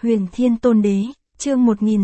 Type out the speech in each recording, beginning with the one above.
Huyền Thiên Tôn Đế, chương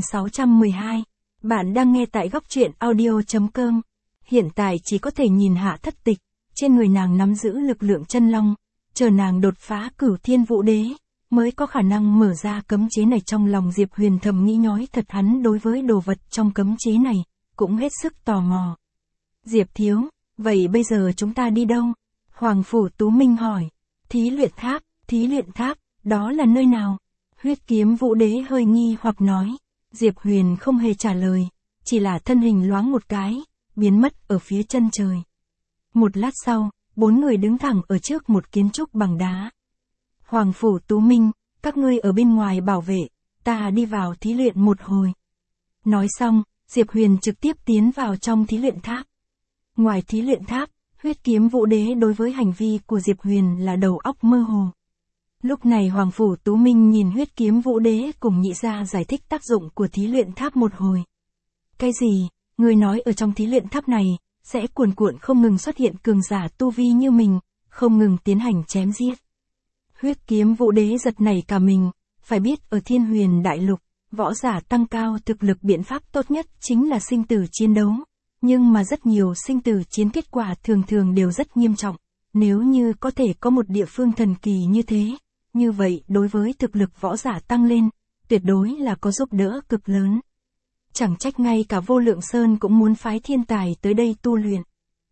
1612. Bạn đang nghe tại góc truyện audio.com. Hiện tại chỉ có thể nhìn Hạ Thất Tịch, trên người nàng nắm giữ lực lượng chân long, chờ nàng đột phá Cửu Thiên Vũ Đế, mới có khả năng mở ra cấm chế này. Trong lòng Diệp Huyền thầm nghĩ nhói thật, hắn đối với đồ vật trong cấm chế này, cũng hết sức tò mò. Diệp thiếu, vậy bây giờ chúng ta đi đâu? Hoàng Phủ Tú Minh hỏi. Thí luyện tháp, đó là nơi nào? Huyết Kiếm Vũ Đế hơi nghi hoặc nói. Diệp Huyền không hề trả lời, chỉ là thân hình loáng một cái, biến mất ở phía chân trời. Một lát sau, 4 người đứng thẳng ở trước một kiến trúc bằng đá. Hoàng Phủ Tú Minh, các ngươi ở bên ngoài bảo vệ, ta đi vào thí luyện một hồi. Nói xong, Diệp Huyền trực tiếp tiến vào trong thí luyện tháp. Ngoài thí luyện tháp, Huyết Kiếm Vũ Đế đối với hành vi của Diệp Huyền là đầu óc mơ hồ. Lúc này Hoàng Phủ Tú Minh nhìn Huyết Kiếm Vũ Đế cùng Nhị Gia giải thích tác dụng của thí luyện tháp một hồi. Cái gì? Người nói ở trong thí luyện tháp này, sẽ cuồn cuộn không ngừng xuất hiện cường giả tu vi như mình, không ngừng tiến hành chém giết. Huyết Kiếm Vũ Đế giật nảy cả mình, phải biết ở Thiên Huyền Đại Lục, võ giả tăng cao thực lực biện pháp tốt nhất chính là sinh tử chiến đấu. Nhưng mà rất nhiều sinh tử chiến kết quả thường thường đều rất nghiêm trọng. Nếu như có thể có một địa phương thần kỳ như thế, như vậy đối với thực lực võ giả tăng lên, tuyệt đối là có giúp đỡ cực lớn. Chẳng trách ngay cả Vô Lượng Sơn cũng muốn phái thiên tài tới đây tu luyện.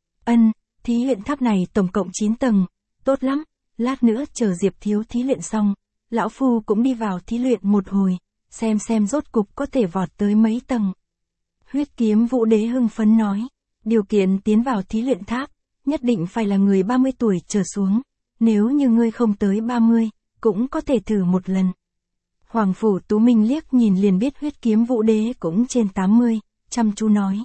Thí luyện tháp này tổng cộng 9 tầng, tốt lắm, lát nữa chờ Diệp thiếu thí luyện xong, lão phu cũng đi vào thí luyện một hồi, xem rốt cục có thể vọt tới mấy tầng. Huyết Kiếm Vũ Đế hưng phấn nói, điều kiện tiến vào thí luyện tháp, nhất định phải là người 30 tuổi trở xuống, nếu như ngươi không tới 30, cũng có thể thử một lần. Hoàng Phủ Tú Minh liếc nhìn liền biết Huyết Kiếm Vũ Đế cũng trên 80, chăm chú nói.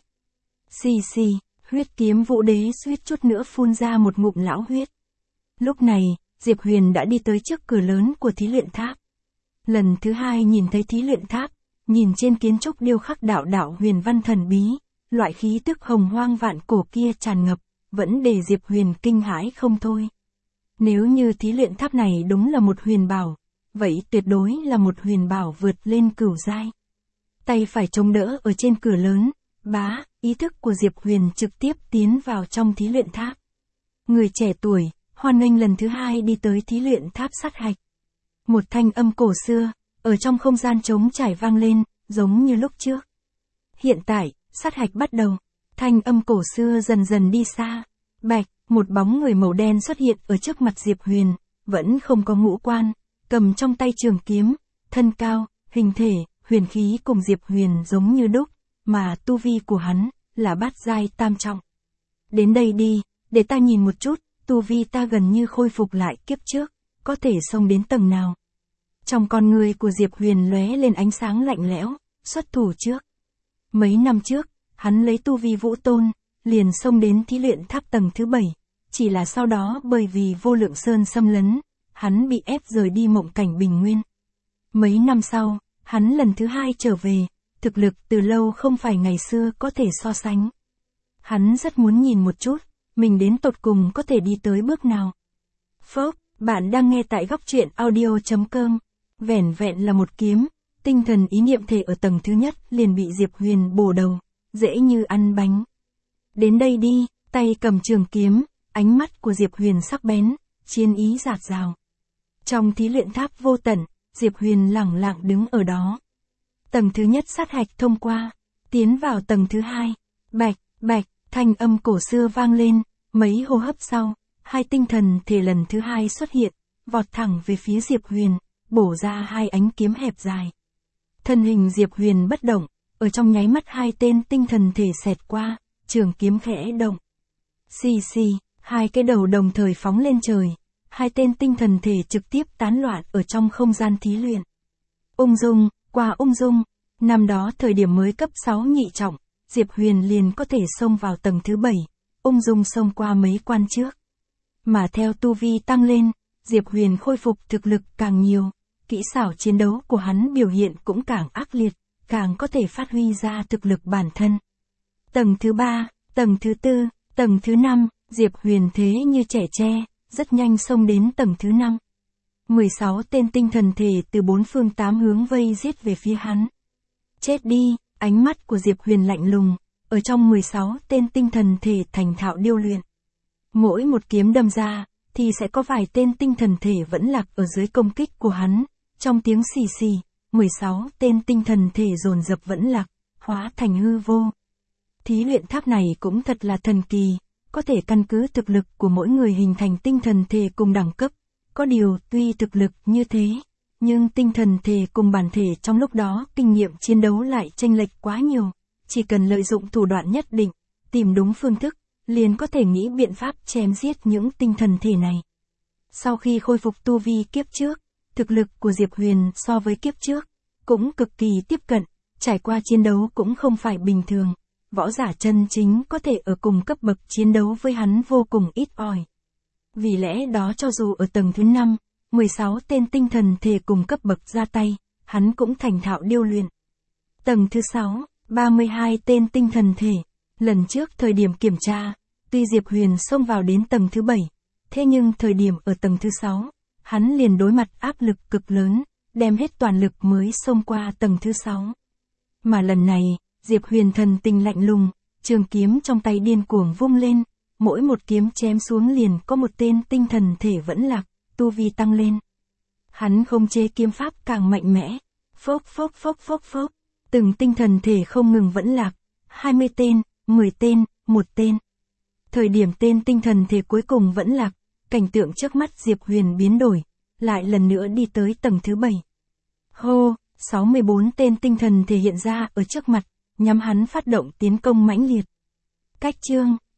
Xì, Huyết Kiếm Vũ Đế suýt chút nữa phun ra một ngụm lão huyết. Lúc này, Diệp Huyền đã đi tới trước cửa lớn của thí luyện tháp. Lần thứ hai nhìn thấy thí luyện tháp, nhìn trên kiến trúc điêu khắc đạo huyền văn thần bí, loại khí tức hồng hoang vạn cổ kia tràn ngập, vẫn để Diệp Huyền kinh hãi không thôi. Nếu như thí luyện tháp này đúng là một huyền bảo, vậy tuyệt đối là một huyền bảo vượt lên cửu giai. Tay phải chống đỡ ở trên cửa lớn, ý thức của Diệp Huyền trực tiếp tiến vào trong thí luyện tháp. Người trẻ tuổi, hoan nghênh lần thứ hai đi tới thí luyện tháp sát hạch. Một thanh âm cổ xưa, ở trong không gian trống trải vang lên, giống như lúc trước. Hiện tại, sát hạch bắt đầu, thanh âm cổ xưa dần dần đi xa. Bạch, một bóng người màu đen xuất hiện ở trước mặt Diệp Huyền, vẫn không có ngũ quan, cầm trong tay trường kiếm, thân cao, hình thể, huyền khí cùng Diệp Huyền giống như đúc, mà tu vi của hắn là bát giai tam trọng. Đến đây đi, để ta nhìn một chút, tu vi ta gần như khôi phục lại kiếp trước, có thể xông đến tầng nào. Trong con người của Diệp Huyền lóe lên ánh sáng lạnh lẽo, xuất thủ trước. Mấy năm trước, hắn lấy tu vi vũ tôn, liền xông đến thí luyện tháp tầng thứ 7, chỉ là sau đó bởi vì Vô Lượng Sơn xâm lấn, hắn bị ép rời đi Mộng Cảnh Bình Nguyên. Mấy năm sau, hắn lần thứ hai trở về, thực lực từ lâu không phải ngày xưa có thể so sánh. Hắn rất muốn nhìn một chút, mình đến tột cùng có thể đi tới bước nào. Bạn đang nghe tại góc truyện audio.com. Vẻn vẹn là một kiếm, tinh thần ý niệm thể ở tầng thứ nhất liền bị Diệp Huyền bổ đầu, dễ như ăn bánh. Đến đây đi, tay cầm trường kiếm, ánh mắt của Diệp Huyền sắc bén, chiến ý rạt rào. Trong thí luyện tháp vô tận, Diệp Huyền lẳng lặng đứng ở đó. Tầng thứ nhất sát hạch thông qua, tiến vào tầng thứ hai. Bạch, thanh âm cổ xưa vang lên, mấy hô hấp sau, hai tinh thần thể lần thứ hai xuất hiện, vọt thẳng về phía Diệp Huyền, bổ ra hai ánh kiếm hẹp dài. Thân hình Diệp Huyền bất động, ở trong nháy mắt hai tên tinh thần thể xẹt qua, trường kiếm khẽ động. Xì, hai cái đầu đồng thời phóng lên trời, hai tên tinh thần thể trực tiếp tán loạn ở trong không gian thí luyện. Ung dung, năm đó thời điểm mới cấp 6 nhị trọng, Diệp Huyền liền có thể xông vào tầng thứ 7, ung dung xông qua mấy quan trước. Mà theo tu vi tăng lên, Diệp Huyền khôi phục thực lực càng nhiều, kỹ xảo chiến đấu của hắn biểu hiện cũng càng ác liệt, càng có thể phát huy ra thực lực bản thân. Tầng thứ 3, tầng thứ 4, tầng thứ 5, Diệp Huyền thế như trẻ tre, rất nhanh xông đến tầng thứ 5. 16 tên tinh thần thể từ bốn phương tám hướng vây giết về phía hắn. Chết đi, ánh mắt của Diệp Huyền lạnh lùng, ở trong 16 tên tinh thần thể thành thạo điêu luyện. Mỗi một kiếm đâm ra, thì sẽ có vài tên tinh thần thể vẫn lạc ở dưới công kích của hắn. Trong tiếng xì xì, 16 tên tinh thần thể dồn dập vẫn lạc, hóa thành hư vô. Thí luyện tháp này cũng thật là thần kỳ, có thể căn cứ thực lực của mỗi người hình thành tinh thần thể cùng đẳng cấp. Có điều tuy thực lực như thế, nhưng tinh thần thể cùng bản thể trong lúc đó kinh nghiệm chiến đấu lại chênh lệch quá nhiều. Chỉ cần lợi dụng thủ đoạn nhất định, tìm đúng phương thức, liền có thể nghĩ biện pháp chém giết những tinh thần thể này. Sau khi khôi phục tu vi kiếp trước, thực lực của Diệp Huyền so với kiếp trước, cũng cực kỳ tiếp cận, trải qua chiến đấu cũng không phải bình thường. Võ giả chân chính có thể ở cùng cấp bậc chiến đấu với hắn vô cùng ít ỏi. Vì lẽ đó cho dù ở tầng thứ 5, 16 tên tinh thần thể cùng cấp bậc ra tay, hắn cũng thành thạo điêu luyện. Tầng thứ 6, 32 tên tinh thần thể. Lần trước thời điểm kiểm tra, tuy Diệp Huyền xông vào đến tầng thứ 7, thế nhưng thời điểm ở tầng thứ 6, hắn liền đối mặt áp lực cực lớn, đem hết toàn lực mới xông qua tầng thứ 6. Mà lần này, Diệp Huyền thần tình lạnh lùng, trường kiếm trong tay điên cuồng vung lên, mỗi một kiếm chém xuống liền có một tên tinh thần thể vẫn lạc, tu vi tăng lên. Hắn không chế kiếm pháp càng mạnh mẽ, phốc phốc phốc phốc phốc, từng tinh thần thể không ngừng vẫn lạc, 20 tên, 10 tên, 1 tên. Thời điểm tên tinh thần thể cuối cùng vẫn lạc, cảnh tượng trước mắt Diệp Huyền biến đổi, lại lần nữa đi tới tầng thứ 7. Hô, 64 tên tinh thần thể hiện ra ở trước mặt, nhắm hắn phát động tiến công mãnh liệt. Cách chương